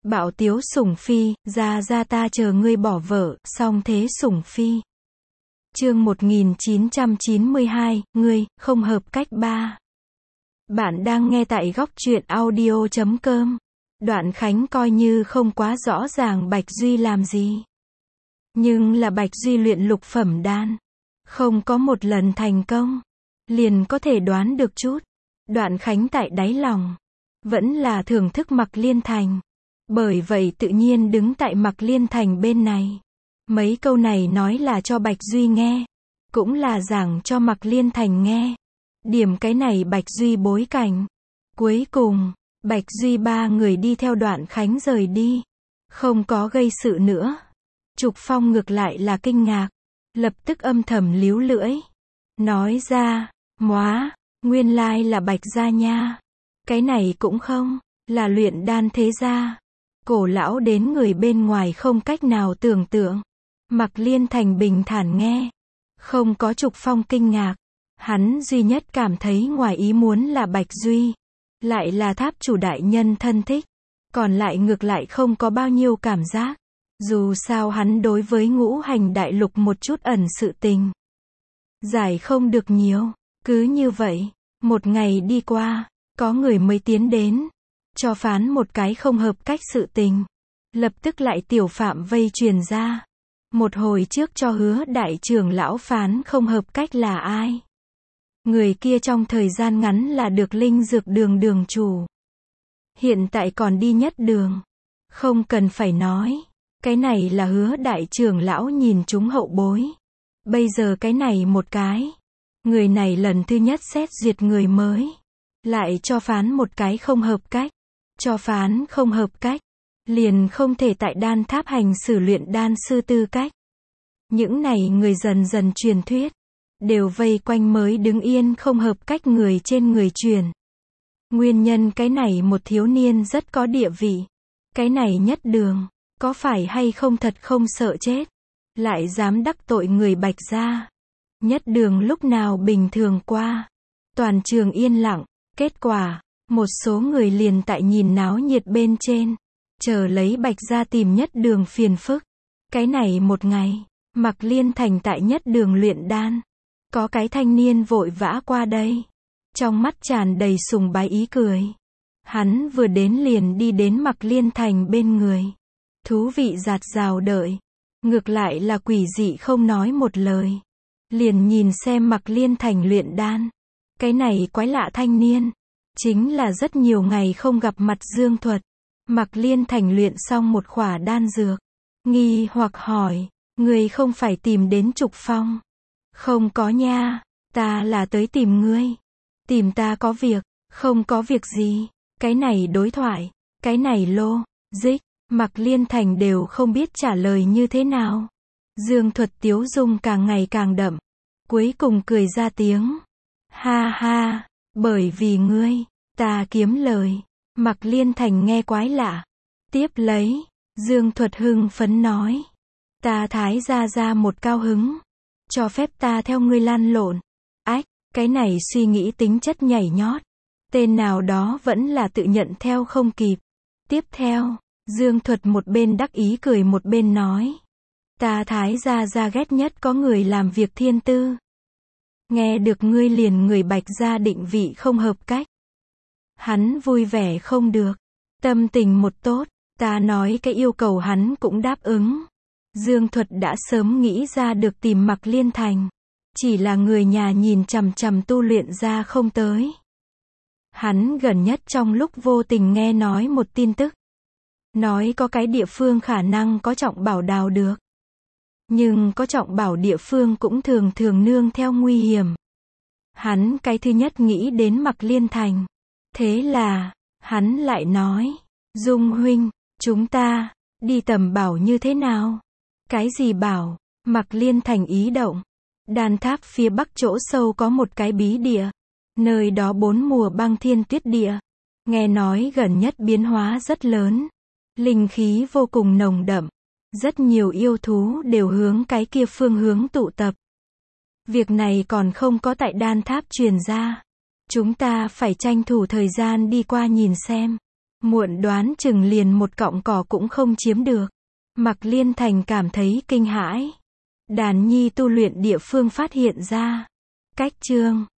Bạo tiếu Sủng Phi, ra ta chờ ngươi bỏ vợ, song thế Sủng Phi. Chương 1992, ngươi, không hợp cách 3. Bạn đang nghe tại góc truyện audio.com. Đoạn Khánh coi như không quá rõ ràng Bạch Duy làm gì. Nhưng là Bạch Duy luyện lục phẩm đan. Không có một lần thành công. Liền có thể đoán được chút. Đoạn Khánh tại đáy lòng. Vẫn là thưởng thức Mạc Liên Thành. Bởi vậy tự nhiên đứng tại Mạc Liên Thành bên này. Mấy câu này nói là cho Bạch Duy nghe. Cũng là giảng cho Mạc Liên Thành nghe. Điểm cái này Bạch Duy bối cảnh. Cuối cùng, Bạch Duy 3 người đi theo Đoạn Khánh rời đi. Không có gây sự nữa. Trục Phong ngược lại là kinh ngạc. Lập tức âm thầm líu lưỡi. Nói ra, móa, nguyên lai là Bạch gia nha. Cái này cũng không, là luyện đan thế gia. Cổ lão đến người bên ngoài không cách nào tưởng tượng. Mạc Liên Thành bình thản nghe. Không có Trục Phong kinh ngạc. Hắn duy nhất cảm thấy ngoài ý muốn là Bạch Duy. Lại là tháp chủ đại nhân thân thích. Còn lại ngược lại không có bao nhiêu cảm giác. Dù sao hắn đối với Ngũ Hành Đại Lục một chút ẩn sự tình. Giải không được nhiều. Cứ như vậy, một ngày đi qua, có người mới tiến đến. Cho phán một cái không hợp cách sự tình. Lập tức lại tiểu phạm vây truyền ra. Một hồi trước cho Hứa đại trưởng lão phán không hợp cách là ai. Người kia trong thời gian ngắn là được linh dược đường đường chủ. Hiện tại còn đi nhất đường. Không cần phải nói. Cái này là Hứa đại trưởng lão nhìn chúng hậu bối. Bây giờ cái này một cái. Người này lần thứ nhất xét duyệt người mới. Lại cho phán một cái không hợp cách. Cho phán không hợp cách. Liền không thể tại đan tháp hành xử luyện đan sư tư cách. Những này người dần dần truyền thuyết. Đều vây quanh mới đứng yên không hợp cách người trên người truyền. Nguyên nhân cái này một thiếu niên rất có địa vị. Cái này nhất đường. Có phải hay không thật không sợ chết. Lại dám đắc tội người Bạch gia. Nhất đường lúc nào bình thường qua. Toàn trường yên lặng. Kết quả, một số người liền tại nhìn náo nhiệt bên trên. Chờ lấy Bạch gia tìm nhất đường phiền phức. Cái này một ngày, Mạc Liên Thành tại nhất đường luyện đan. Có cái thanh niên vội vã qua đây. Trong mắt tràn đầy sùng bái ý cười. Hắn vừa đến liền đi đến Mạc Liên Thành bên người. Thú vị dạt dào đợi. Ngược lại là quỷ dị không nói một lời. Liền nhìn xem Mạc Liên Thành luyện đan. Cái này quái lạ thanh niên. Chính là rất nhiều ngày không gặp mặt Dương Thuật. Mạc Liên Thành luyện xong một khỏa đan dược. Nghi hoặc hỏi. Người không phải tìm đến Trục Phong. Không có nha. Ta là tới tìm ngươi. Tìm ta có việc. Không có việc gì. Cái này đối thoại. Cái này lô. Dích. Mạc Liên Thành đều không biết trả lời như thế nào. Dương Thuật tiếu dung càng ngày càng đậm. Cuối cùng cười ra tiếng. Ha ha. Bởi vì ngươi. Ta kiếm lời. Mạc Liên Thành nghe quái lạ. Tiếp lấy. Dương Thuật hưng phấn nói. Ta thái ra một cao hứng. Cho phép ta theo ngươi lăn lộn. Ách. Cái này suy nghĩ tính chất nhảy nhót. Tên nào đó vẫn là tự nhận theo không kịp. Tiếp theo. Dương Thuật một bên đắc ý cười một bên nói. Ta thái ra ghét nhất có người làm việc thiên tư. Nghe được ngươi liền người Bạch gia định vị không hợp cách. Hắn vui vẻ không được. Tâm tình một tốt. Ta nói cái yêu cầu hắn cũng đáp ứng. Dương Thuật đã sớm nghĩ ra được tìm Mạc Liên Thành. Chỉ là người nhà nhìn chằm chằm tu luyện ra không tới. Hắn gần nhất trong lúc vô tình nghe nói một tin tức. Nói có cái địa phương khả năng có trọng bảo đào được. Nhưng có trọng bảo địa phương cũng thường thường nương theo nguy hiểm. Hắn cái thứ nhất nghĩ đến Mạc Liên Thành. Thế là, hắn lại nói. Dung huynh, chúng ta, đi tầm bảo như thế nào? Cái gì bảo? Mạc Liên Thành ý động. Đan tháp phía bắc chỗ sâu có một cái bí địa. Nơi đó 4 mùa băng thiên tuyết địa. Nghe nói gần nhất biến hóa rất lớn. Linh khí vô cùng nồng đậm. Rất nhiều yêu thú đều hướng cái kia phương hướng tụ tập. Việc này còn không có tại đan tháp truyền ra. Chúng ta phải tranh thủ thời gian đi qua nhìn xem. Muộn đoán chừng liền một cọng cỏ cũng không chiếm được. Mạc Liên Thành cảm thấy kinh hãi. Đàn nhi tu luyện địa phương phát hiện ra. Cách chương